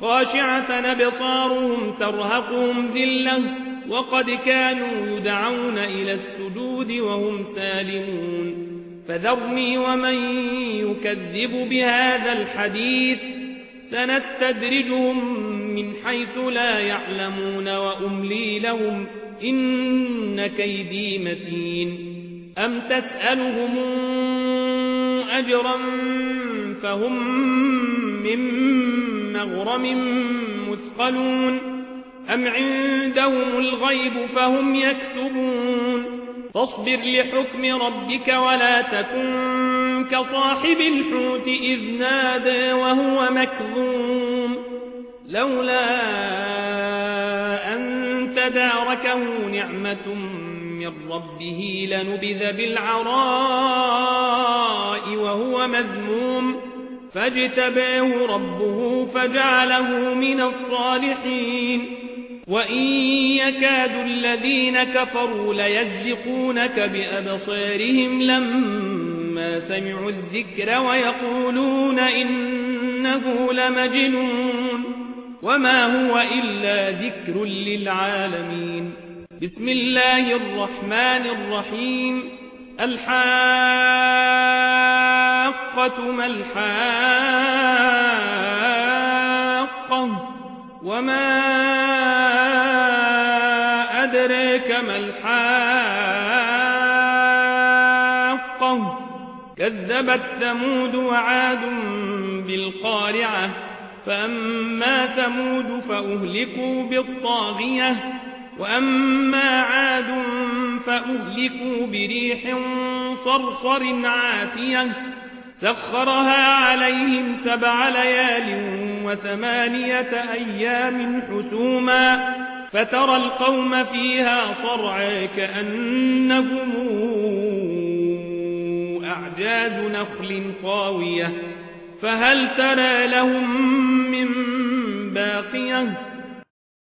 خاشعة أبصارهم ترهقهم ذلة وقد كانوا يدعون إلى السجود وهم سالمون فذرني ومن يكذب بهذا الحديث سنستدرجهم من حيث لا يعلمون وأملي لهم إن كيدي متين أم تسألهم أجرا فهم من مغرم مثقلون أم عندهم الغيب فهم يكتبون فاصبر لحكم ربك ولا تكن كصاحب الحوت إذ نادى وهو مكظوم لولا أن تداركه نعمة من ربه لنبذ بالعراء وهو مذموم فاجتباه ربه فجعله من الصالحين وإن يكاد الذين كفروا ليزلقونك بأبصارهم لما سمعوا الذكر ويقولون إنه لمجنون وما هو إلا ذكر للعالمين بسم الله الرحمن الرحيم الحاقة ما الحاقة وما أدريك ما الحاقة كذبت ثمود وعاد بالقارعة فأما ثمود فأهلكوا بالطاغية وأما عاد فأهلكوا بريح صرصر عاتية سخرها عليهم 7 ليال و8 أيام حسوما فترى القوم فيها صرعى كأنهم أعجاز نخل خاوية فهل ترى لهم من باقية